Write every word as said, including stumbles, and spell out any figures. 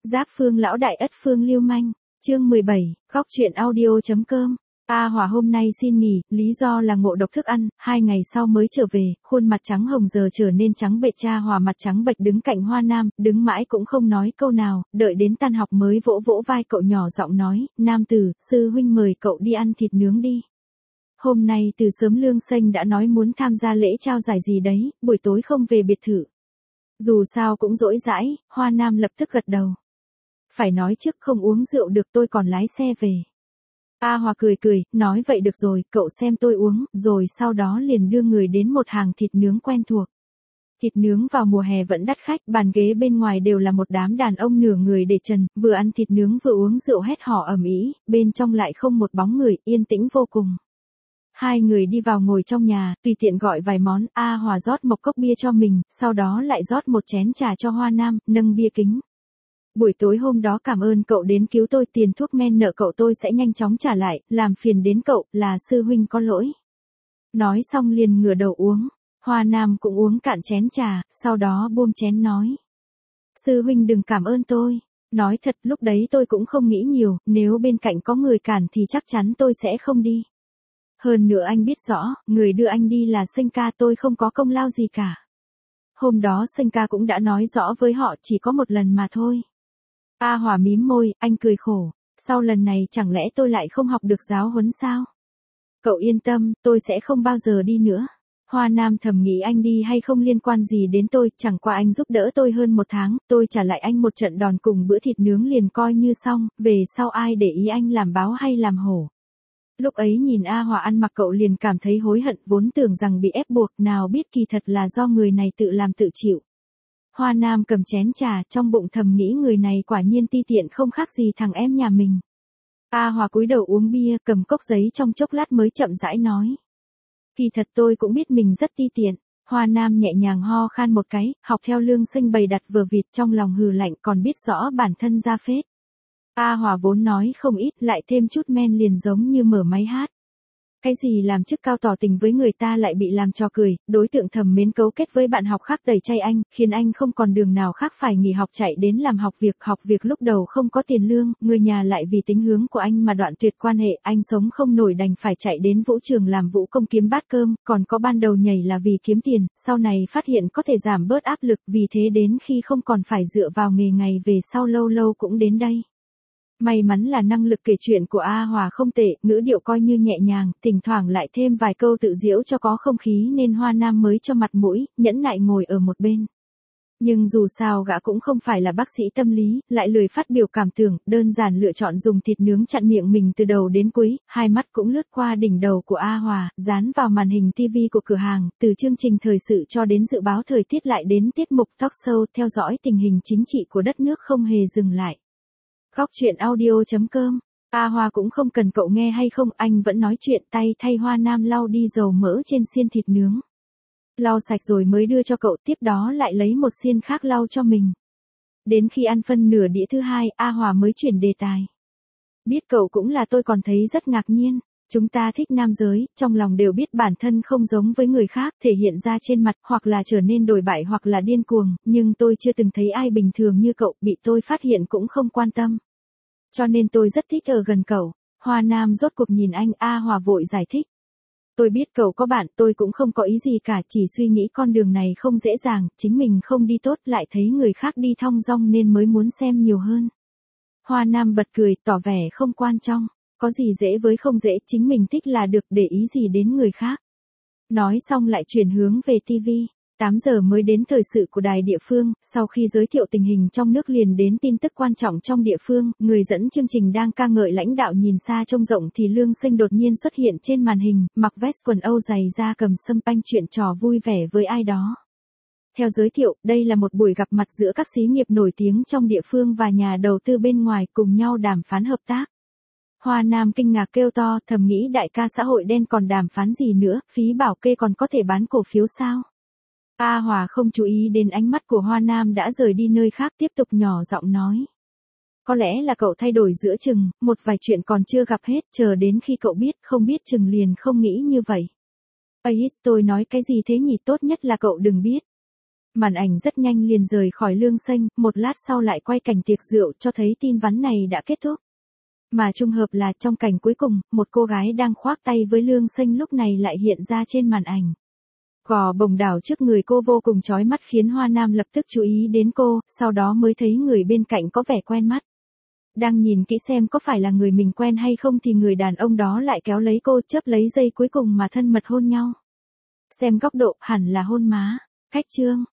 Giáp phương lão đại ất phương lưu manh, chương mười bảy, góc truyện audio.com. A Hòa hôm nay xin nghỉ, lý do là ngộ độc thức ăn, hai ngày sau mới trở về, khuôn mặt trắng hồng giờ trở nên trắng bệch. Cha Hòa mặt trắng bệch đứng cạnh Hoa Nam, đứng mãi cũng không nói câu nào, đợi đến tan học mới vỗ vỗ vai cậu nhỏ giọng nói, Nam tử, sư huynh mời cậu đi ăn thịt nướng đi. Hôm nay từ sớm Lương Xanh đã nói muốn tham gia lễ trao giải gì đấy, buổi tối không về biệt thự. Dù sao cũng dỗi dãi, Hoa Nam lập tức gật đầu. Phải nói trước không uống rượu được, tôi còn lái xe về. A Hòa cười cười, nói vậy được rồi, cậu xem tôi uống, rồi sau đó liền đưa người đến một hàng thịt nướng quen thuộc. Thịt nướng vào mùa hè vẫn đắt khách, bàn ghế bên ngoài đều là một đám đàn ông nửa người để trần, vừa ăn thịt nướng vừa uống rượu hét hò ầm ĩ, bên trong lại không một bóng người, yên tĩnh vô cùng. Hai người đi vào ngồi trong nhà, tùy tiện gọi vài món, A Hòa rót một cốc bia cho mình, sau đó lại rót một chén trà cho Hoa Nam, nâng bia kính. Buổi tối hôm đó cảm ơn cậu đến cứu tôi, tiền thuốc men nợ cậu tôi sẽ nhanh chóng trả lại, làm phiền đến cậu, là sư huynh có lỗi. Nói xong liền ngửa đầu uống, Hoa Nam cũng uống cạn chén trà, sau đó buông chén nói. Sư huynh đừng cảm ơn tôi, nói thật lúc đấy tôi cũng không nghĩ nhiều, nếu bên cạnh có người cản thì chắc chắn tôi sẽ không đi. Hơn nữa anh biết rõ, người đưa anh đi là Sinh ca, tôi không có công lao gì cả. Hôm đó Sinh ca cũng đã nói rõ với họ chỉ có một lần mà thôi. A Hòa mím môi, anh cười khổ, sau lần này chẳng lẽ tôi lại không học được giáo huấn sao? Cậu yên tâm, tôi sẽ không bao giờ đi nữa. Hoa Nam thầm nghĩ anh đi hay không liên quan gì đến tôi, chẳng qua anh giúp đỡ tôi hơn một tháng, tôi trả lại anh một trận đòn cùng bữa thịt nướng liền coi như xong, về sau ai để ý anh làm báo hay làm hổ. Lúc ấy nhìn A Hòa ăn mặc cậu liền cảm thấy hối hận, vốn tưởng rằng bị ép buộc, nào biết kỳ thật là do người này tự làm tự chịu. Hoa Nam cầm chén trà, trong bụng thầm nghĩ người này quả nhiên ti tiện không khác gì thằng em nhà mình. A Hòa cúi đầu uống bia, cầm cốc giấy trong chốc lát mới chậm rãi nói. Kỳ thật tôi cũng biết mình rất ti tiện. Hoa Nam nhẹ nhàng ho khan một cái, học theo Lương Sinh bày đặt vừa vịt, trong lòng hừ lạnh, còn biết rõ bản thân ra phết. A Hòa vốn nói không ít, lại thêm chút men liền giống như mở máy hát. Cái gì làm chức cao tỏ tình với người ta lại bị làm trò cười, đối tượng thầm mến cấu kết với bạn học khác tẩy chay anh, khiến anh không còn đường nào khác phải nghỉ học chạy đến làm học việc. Học việc lúc đầu không có tiền lương, người nhà lại vì tính hướng của anh mà đoạn tuyệt quan hệ, anh sống không nổi đành phải chạy đến vũ trường làm vũ công kiếm bát cơm, còn có ban đầu nhảy là vì kiếm tiền, sau này phát hiện có thể giảm bớt áp lực, vì thế đến khi không còn phải dựa vào nghề ngày về sau lâu lâu cũng đến đây. May mắn là năng lực kể chuyện của A Hòa không tệ, ngữ điệu coi như nhẹ nhàng, thỉnh thoảng lại thêm vài câu tự giễu cho có không khí nên Hoa Nam mới cho mặt mũi, nhẫn nại ngồi ở một bên. Nhưng dù sao gã cũng không phải là bác sĩ tâm lý, lại lười phát biểu cảm tưởng, đơn giản lựa chọn dùng thịt nướng chặn miệng mình từ đầu đến cuối, hai mắt cũng lướt qua đỉnh đầu của A Hòa, dán vào màn hình ti vi của cửa hàng, từ chương trình thời sự cho đến dự báo thời tiết lại đến tiết mục talk show, theo dõi tình hình chính trị của đất nước không hề dừng lại. Góc truyện audio.com. A Hòa cũng không cần cậu nghe hay không, anh vẫn nói chuyện, tay thay Hoa Nam lau đi dầu mỡ trên xiên thịt nướng. Lau sạch rồi mới đưa cho cậu, tiếp đó lại lấy một xiên khác lau cho mình. Đến khi ăn phân nửa đĩa thứ hai, A Hòa mới chuyển đề tài. Biết cậu cũng là tôi còn thấy rất ngạc nhiên. Chúng ta thích nam giới, trong lòng đều biết bản thân không giống với người khác, thể hiện ra trên mặt, hoặc là trở nên đồi bại hoặc là điên cuồng, nhưng tôi chưa từng thấy ai bình thường như cậu, bị tôi phát hiện cũng không quan tâm. Cho nên tôi rất thích ở gần cậu. Hoa Nam rốt cuộc nhìn anh. A Hòa vội giải thích. Tôi biết cậu có bạn, tôi cũng không có ý gì cả, chỉ suy nghĩ con đường này không dễ dàng, chính mình không đi tốt lại thấy người khác đi thong dong nên mới muốn xem nhiều hơn. Hoa Nam bật cười, tỏ vẻ không quan trọng. Có gì dễ với không dễ, chính mình thích là được, để ý gì đến người khác. Nói xong lại chuyển hướng về ti vi. tám giờ mới đến thời sự của đài địa phương, sau khi giới thiệu tình hình trong nước liền đến tin tức quan trọng trong địa phương, người dẫn chương trình đang ca ngợi lãnh đạo nhìn xa trông rộng thì Lương Sinh đột nhiên xuất hiện trên màn hình, mặc vest quần Âu dày da cầm sâm panh chuyện trò vui vẻ với ai đó. Theo giới thiệu, đây là một buổi gặp mặt giữa các xí nghiệp nổi tiếng trong địa phương và nhà đầu tư bên ngoài cùng nhau đàm phán hợp tác. Hoa Nam kinh ngạc kêu to, thầm nghĩ đại ca xã hội đen còn đàm phán gì nữa, phí bảo kê còn có thể bán cổ phiếu sao? A Hòa không chú ý đến ánh mắt của Hoa Nam đã rời đi nơi khác, tiếp tục nhỏ giọng nói. Có lẽ là cậu thay đổi giữa chừng, một vài chuyện còn chưa gặp hết, chờ đến khi cậu biết, không biết chừng liền không nghĩ như vậy. Ây, tôi nói cái gì thế nhỉ, tốt nhất là cậu đừng biết. Màn ảnh rất nhanh liền rời khỏi Lương Xanh, một lát sau lại quay cảnh tiệc rượu cho thấy tin vắn này đã kết thúc. Mà trùng hợp là trong cảnh cuối cùng, một cô gái đang khoác tay với Lương Xanh lúc này lại hiện ra trên màn ảnh. Gò bồng đảo trước người cô vô cùng chói mắt khiến Hoa Nam lập tức chú ý đến cô, sau đó mới thấy người bên cạnh có vẻ quen mắt. Đang nhìn kỹ xem có phải là người mình quen hay không thì người đàn ông đó lại kéo lấy cô chớp lấy giây cuối cùng mà thân mật hôn nhau. Xem góc độ hẳn là hôn má. Khách trương.